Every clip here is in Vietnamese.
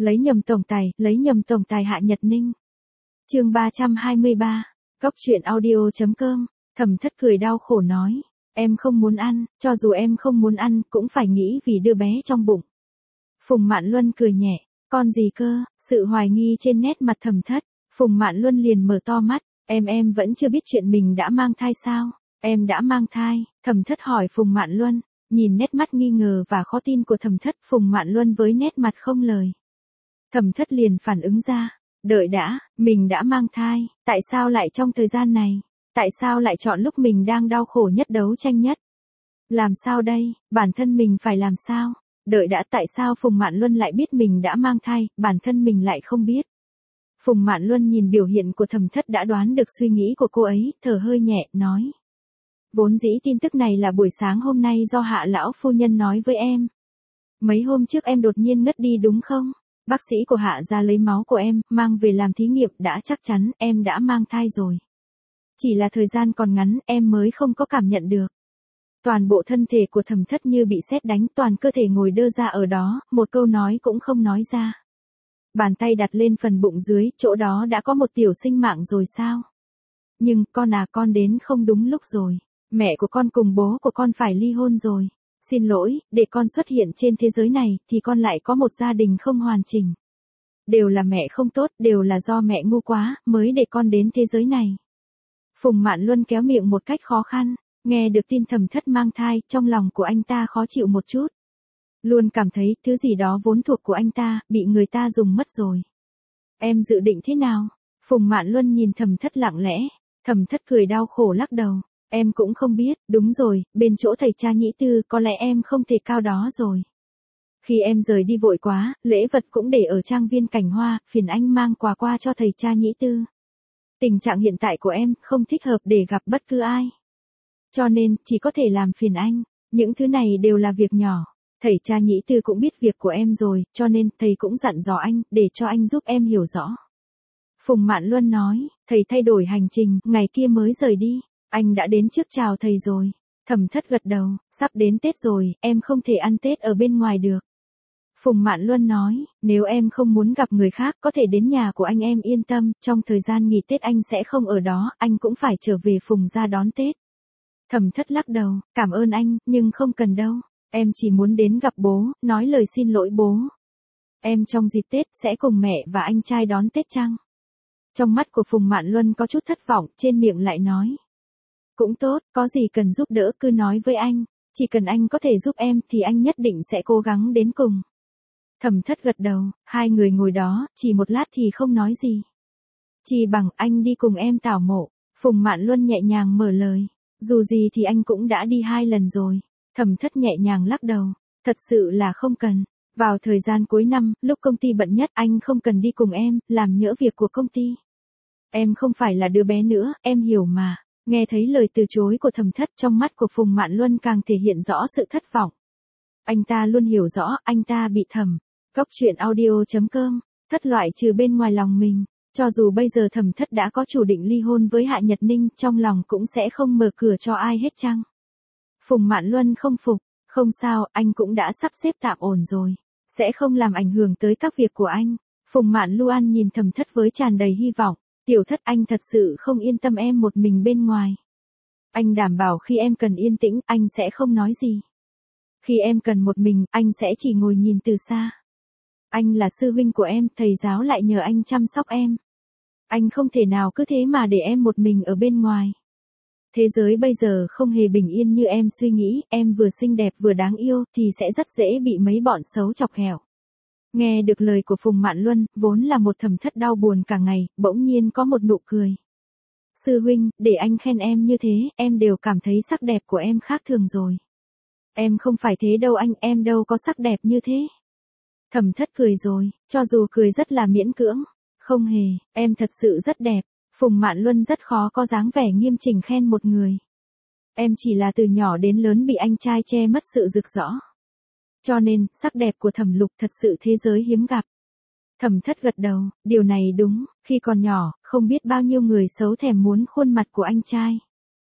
lấy nhầm tổng tài Hạ Nhật Ninh. Chương 323, Góc truyện audio.com. Thẩm Thất cười đau khổ nói, em không muốn ăn, cho dù em không muốn ăn cũng phải nghĩ vì đứa bé trong bụng. Phùng Mạn Luân cười nhẹ, con gì cơ? Sự hoài nghi trên nét mặt Thẩm Thất. Phùng Mạn Luân liền mở to mắt, em vẫn chưa biết chuyện mình đã mang thai sao? Em đã mang thai. Thẩm Thất hỏi Phùng Mạn Luân, nhìn nét mắt nghi ngờ và khó tin của Thẩm Thất, Phùng Mạn Luân với nét mặt không lời. Thẩm Thất liền phản ứng ra, đợi đã, mình đã mang thai, tại sao lại trong thời gian này? Tại sao lại chọn lúc mình đang đau khổ nhất, đấu tranh nhất? Làm sao đây, bản thân mình phải làm sao? Đợi đã, tại sao Phùng Mạn Luân lại biết mình đã mang thai, bản thân mình lại không biết? Phùng Mạn Luân nhìn biểu hiện của Thẩm Thất đã đoán được suy nghĩ của cô ấy, thở hơi nhẹ, nói. Vốn dĩ tin tức này là buổi sáng hôm nay do Hạ lão phu nhân nói với em. Mấy hôm trước em đột nhiên ngất đi đúng không? Bác sĩ của Hạ gia lấy máu của em, mang về làm thí nghiệm, đã chắc chắn em đã mang thai rồi. Chỉ là thời gian còn ngắn, em mới không có cảm nhận được. Toàn bộ thân thể của Thẩm Thất như bị sét đánh, toàn cơ thể ngồi đơ ra ở đó, một câu nói cũng không nói ra. Bàn tay đặt lên phần bụng dưới, chỗ đó đã có một tiểu sinh mạng rồi sao? Nhưng, con đến không đúng lúc rồi. Mẹ của con cùng bố của con phải ly hôn rồi. Xin lỗi, để con xuất hiện trên thế giới này, thì con lại có một gia đình không hoàn chỉnh. Đều là mẹ không tốt, đều là do mẹ ngu quá, mới để con đến thế giới này. Phùng Mạn Luân kéo miệng một cách khó khăn, nghe được tin Thẩm Thất mang thai, trong lòng của anh ta khó chịu một chút. Luôn cảm thấy, thứ gì đó vốn thuộc của anh ta, bị người ta dùng mất rồi. Em dự định thế nào? Phùng Mạn Luân nhìn Thẩm Thất lặng lẽ, Thẩm Thất cười đau khổ lắc đầu. Em cũng không biết, đúng rồi, bên chỗ thầy cha Nhĩ Tư, có lẽ em không thể cao đó rồi. Khi em rời đi vội quá, lễ vật cũng để ở trang viên Cảnh Hoa, phiền anh mang quà qua cho thầy cha Nhĩ Tư. Tình trạng hiện tại của em không thích hợp để gặp bất cứ ai. Cho nên, chỉ có thể làm phiền anh. Những thứ này đều là việc nhỏ. Thầy cha Nhĩ Tư cũng biết việc của em rồi, cho nên thầy cũng dặn dò anh, để cho anh giúp em hiểu rõ. Phùng Mạn Luân nói, thầy thay đổi hành trình, ngày kia mới rời đi. Anh đã đến trước chào thầy rồi. Thẩm Thất gật đầu, sắp đến Tết rồi, em không thể ăn Tết ở bên ngoài được. Phùng Mạn Luân nói, nếu em không muốn gặp người khác, có thể đến nhà của anh, em yên tâm, trong thời gian nghỉ Tết anh sẽ không ở đó, anh cũng phải trở về Phùng gia đón Tết. Thẩm Thất lắc đầu, cảm ơn anh, nhưng không cần đâu. Em chỉ muốn đến gặp bố, nói lời xin lỗi bố. Em trong dịp Tết sẽ cùng mẹ và anh trai đón Tết chăng? Trong mắt của Phùng Mạn Luân có chút thất vọng, trên miệng lại nói. Cũng tốt, có gì cần giúp đỡ cứ nói với anh, chỉ cần anh có thể giúp em thì anh nhất định sẽ cố gắng đến cùng. Thẩm Thất gật đầu, hai người ngồi đó, chỉ một lát thì không nói gì. Chỉ bằng anh đi cùng em tảo mộ, Phùng Mạn Luân nhẹ nhàng mở lời, dù gì thì anh cũng đã đi 2 lần rồi. Thẩm Thất nhẹ nhàng lắc đầu, thật sự là không cần. Vào thời gian cuối năm, lúc công ty bận nhất, anh không cần đi cùng em, làm nhỡ việc của công ty. Em không phải là đứa bé nữa, em hiểu mà. Nghe thấy lời từ chối của Thẩm Thất, trong mắt của Phùng Mạn Luân càng thể hiện rõ sự thất vọng. Anh ta luôn hiểu rõ, anh ta bị Thẩm. Góc truyện audio.com, thất loại trừ bên ngoài lòng mình. Cho dù bây giờ Thẩm Thất đã có chủ định ly hôn với Hạ Nhật Ninh, trong lòng cũng sẽ không mở cửa cho ai hết chăng? Phùng Mạn Luân không phục, không sao, anh cũng đã sắp xếp tạm ổn rồi. Sẽ không làm ảnh hưởng tới các việc của anh. Phùng Mạn Luân nhìn Thẩm Thất với tràn đầy hy vọng. Tiểu Thất, anh thật sự không yên tâm em một mình bên ngoài. Anh đảm bảo khi em cần yên tĩnh, anh sẽ không nói gì. Khi em cần một mình, anh sẽ chỉ ngồi nhìn từ xa. Anh là sư huynh của em, thầy giáo lại nhờ anh chăm sóc em. Anh không thể nào cứ thế mà để em một mình ở bên ngoài. Thế giới bây giờ không hề bình yên như em suy nghĩ, em vừa xinh đẹp vừa đáng yêu thì sẽ rất dễ bị mấy bọn xấu chọc ghẹo. Nghe được lời của Phùng Mạn Luân, vốn là một Thẩm Thất đau buồn cả ngày, bỗng nhiên có một nụ cười. Sư huynh, để anh khen em như thế, em đều cảm thấy sắc đẹp của em khác thường rồi. Em không phải thế đâu anh, em đâu có sắc đẹp như thế. Thẩm Thất cười rồi, cho dù cười rất là miễn cưỡng. Không hề, em thật sự rất đẹp. Phùng Mạn Luân rất khó có dáng vẻ nghiêm chỉnh khen một người. Em chỉ là từ nhỏ đến lớn bị anh trai che mất sự rực rỡ. Cho nên, sắc đẹp của Thẩm Lục thật sự thế giới hiếm gặp. Thẩm Thất gật đầu, điều này đúng, khi còn nhỏ, không biết bao nhiêu người xấu thèm muốn khuôn mặt của anh trai.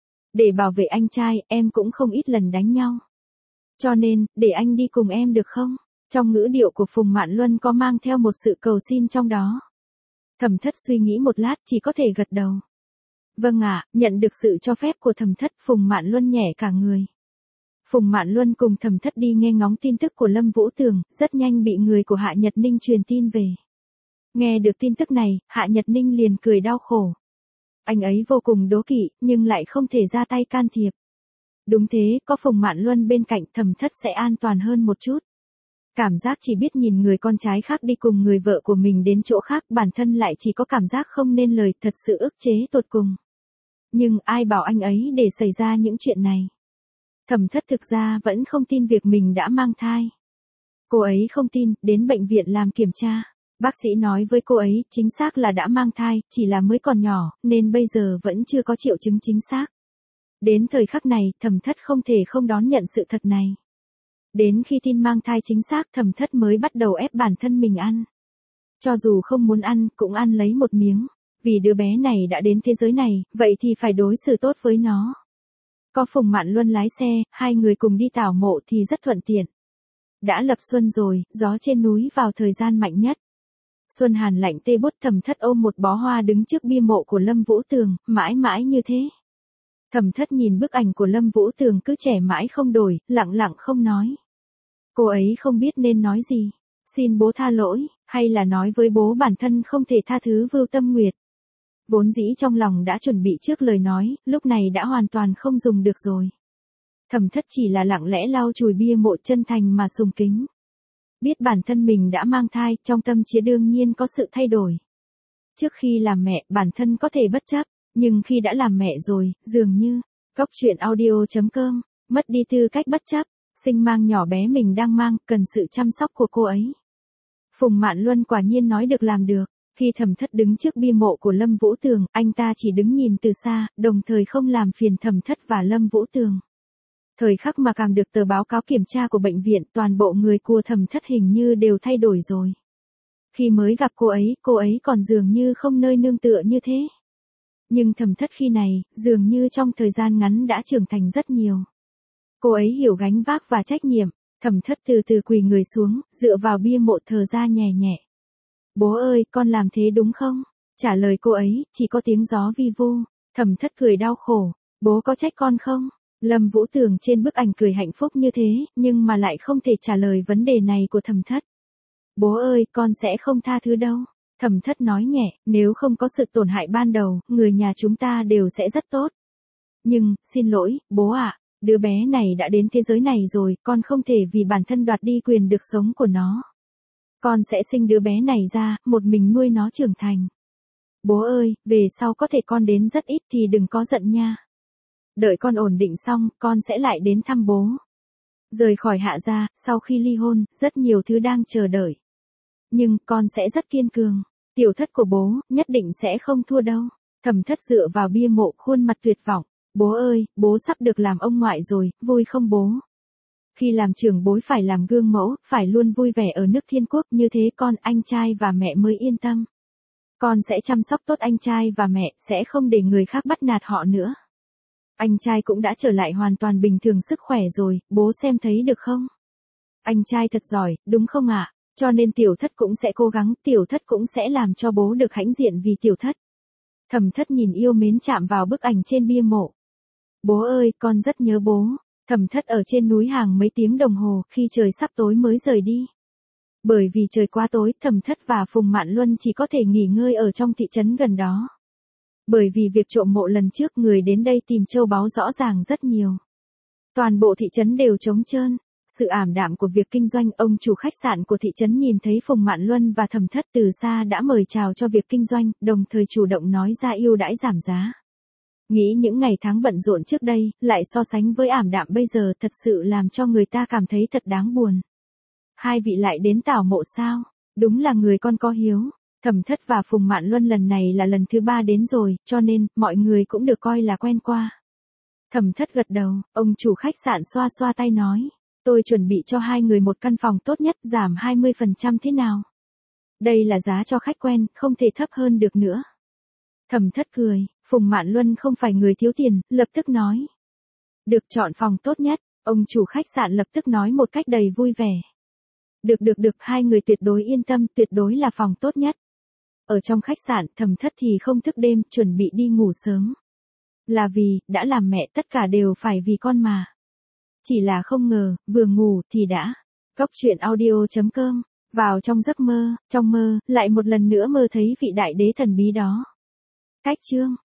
Để bảo vệ anh trai, em cũng không ít lần đánh nhau. Cho nên, để anh đi cùng em được không? Trong ngữ điệu của Phùng Mạn Luân có mang theo một sự cầu xin trong đó. Thẩm Thất suy nghĩ một lát chỉ có thể gật đầu. Vâng ạ, nhận được sự cho phép của Thẩm Thất, Phùng Mạn Luân nhẹ cả người. Phùng Mạn Luân cùng Thẩm Thất đi nghe ngóng tin tức của Lâm Vũ Tường, rất nhanh bị người của Hạ Nhật Ninh truyền tin về. Nghe được tin tức này, Hạ Nhật Ninh liền cười đau khổ. Anh ấy vô cùng đố kỵ, nhưng lại không thể ra tay can thiệp. Đúng thế, có Phùng Mạn Luân bên cạnh Thẩm Thất sẽ an toàn hơn một chút. Cảm giác chỉ biết nhìn người con trai khác đi cùng người vợ của mình đến chỗ khác, bản thân lại chỉ có cảm giác không nên lời, thật sự ức chế tột cùng. Nhưng ai bảo anh ấy để xảy ra những chuyện này. Thẩm Thất thực ra vẫn không tin việc mình đã mang thai. Cô ấy không tin, đến bệnh viện làm kiểm tra. Bác sĩ nói với cô ấy, chính xác là đã mang thai, chỉ là mới còn nhỏ, nên bây giờ vẫn chưa có triệu chứng chính xác. Đến thời khắc này, Thẩm Thất không thể không đón nhận sự thật này. Đến khi tin mang thai chính xác, Thẩm Thất mới bắt đầu ép bản thân mình ăn. Cho dù không muốn ăn, cũng ăn lấy một miếng. Vì đứa bé này đã đến thế giới này, vậy thì phải đối xử tốt với nó. Có Phùng Mạn Luân lái xe, hai người cùng đi tảo mộ thì rất thuận tiện. Đã lập xuân rồi, gió trên núi vào thời gian mạnh nhất. Xuân hàn lạnh tê bút, Thẩm Thất ôm một bó hoa đứng trước bia mộ của Lâm Vũ Tường, mãi mãi như thế. Thẩm Thất nhìn bức ảnh của Lâm Vũ Tường cứ trẻ mãi không đổi, lặng lặng không nói. Cô ấy không biết nên nói gì, xin bố tha lỗi, hay là nói với bố bản thân không thể tha thứ Vưu Tâm Nguyệt. Vốn dĩ trong lòng đã chuẩn bị trước lời nói, lúc này đã hoàn toàn không dùng được rồi. Thẩm Thất chỉ là lặng lẽ lau chùi bia mộ, chân thành mà sùng kính. Biết bản thân mình đã mang thai, trong tâm trí đương nhiên có sự thay đổi. Trước khi làm mẹ, bản thân có thể bất chấp, nhưng khi đã làm mẹ rồi, dường như, Góc truyện audio.com, mất đi tư cách bất chấp, sinh mang nhỏ bé mình đang mang, cần sự chăm sóc của cô ấy. Phùng Mạn Luân quả nhiên nói được làm được. Khi Thẩm Thất đứng trước bia mộ của Lâm Vũ Tường, anh ta chỉ đứng nhìn từ xa, đồng thời không làm phiền Thẩm Thất và Lâm Vũ Tường. Thời khắc mà cảm được tờ báo cáo kiểm tra của bệnh viện, toàn bộ người của Thẩm Thất hình như đều thay đổi rồi. Khi mới gặp cô ấy còn dường như không nơi nương tựa như thế. Nhưng Thẩm Thất khi này, dường như trong thời gian ngắn đã trưởng thành rất nhiều. Cô ấy hiểu gánh vác và trách nhiệm. Thẩm Thất từ từ quỳ người xuống, dựa vào bia mộ thở ra nhẹ nhẹ. Bố ơi, con làm thế đúng không? Trả lời cô ấy, chỉ có tiếng gió vi vu. Thẩm Thất cười đau khổ. Bố có trách con không? Lâm Vũ Tường trên bức ảnh cười hạnh phúc như thế, nhưng mà lại không thể trả lời vấn đề này của Thẩm Thất. Bố ơi, con sẽ không tha thứ đâu. Thẩm Thất nói nhẹ, nếu không có sự tổn hại ban đầu, người nhà chúng ta đều sẽ rất tốt. Nhưng, xin lỗi, bố ạ, đứa bé này đã đến thế giới này rồi, con không thể vì bản thân đoạt đi quyền được sống của nó. Con sẽ sinh đứa bé này ra, một mình nuôi nó trưởng thành. Bố ơi, về sau có thể con đến rất ít thì đừng có giận nha. Đợi con ổn định xong, con sẽ lại đến thăm bố. Rời khỏi Hạ gia, sau khi ly hôn, rất nhiều thứ đang chờ đợi. Nhưng, con sẽ rất kiên cường. Tiểu thất của bố, nhất định sẽ không thua đâu. Thẩm Thất dựa vào bia mộ, khuôn mặt tuyệt vọng. Bố ơi, bố sắp được làm ông ngoại rồi, vui không bố? Khi làm trưởng bối phải làm gương mẫu, phải luôn vui vẻ ở nước Thiên Quốc, như thế con, anh trai và mẹ mới yên tâm. Con sẽ chăm sóc tốt anh trai và mẹ, sẽ không để người khác bắt nạt họ nữa. Anh trai cũng đã trở lại hoàn toàn bình thường sức khỏe rồi, bố xem thấy được không? Anh trai thật giỏi, đúng không ạ? Cho nên tiểu thất cũng sẽ cố gắng, tiểu thất cũng sẽ làm cho bố được hãnh diện vì tiểu thất. Thẩm Thất nhìn yêu mến chạm vào bức ảnh trên bia mộ. Bố ơi, con rất nhớ bố. Thẩm Thất ở trên núi hàng mấy tiếng đồng hồ, khi trời sắp tối mới rời đi. Bởi vì trời quá tối, Thẩm Thất và Phùng Mạn Luân chỉ có thể nghỉ ngơi ở trong thị trấn gần đó. Bởi vì việc trộm mộ lần trước, người đến đây tìm châu báu rõ ràng rất nhiều. Toàn bộ thị trấn đều trống trơn. Sự ảm đạm của việc kinh doanh, ông chủ khách sạn của thị trấn nhìn thấy Phùng Mạn Luân và Thẩm Thất từ xa đã mời chào cho việc kinh doanh, đồng thời chủ động nói ra ưu đãi giảm giá. Nghĩ những ngày tháng bận rộn trước đây, lại so sánh với ảm đạm bây giờ, thật sự làm cho người ta cảm thấy thật đáng buồn. Hai vị lại đến tảo mộ sao? Đúng là người con có hiếu. Thẩm Thất và Phùng Mạn Luân lần này là lần thứ 3 đến rồi, cho nên, mọi người cũng được coi là quen qua. Thẩm Thất gật đầu, ông chủ khách sạn xoa xoa tay nói. Tôi chuẩn bị cho hai người một căn phòng tốt nhất, giảm 20% thế nào? Đây là giá cho khách quen, không thể thấp hơn được nữa. Thẩm Thất cười, Phùng Mạn Luân không phải người thiếu tiền, lập tức nói. Được chọn phòng tốt nhất, ông chủ khách sạn lập tức nói một cách đầy vui vẻ. Được, hai người tuyệt đối yên tâm, tuyệt đối là phòng tốt nhất. Ở trong khách sạn, Thẩm Thất thì không thức đêm, chuẩn bị đi ngủ sớm. Là vì, đã làm mẹ tất cả đều phải vì con mà. Chỉ là không ngờ, vừa ngủ thì đã. Cốc truyện audio.com, vào trong giấc mơ, trong mơ, lại một lần nữa mơ thấy vị đại đế thần bí đó. Cách chương.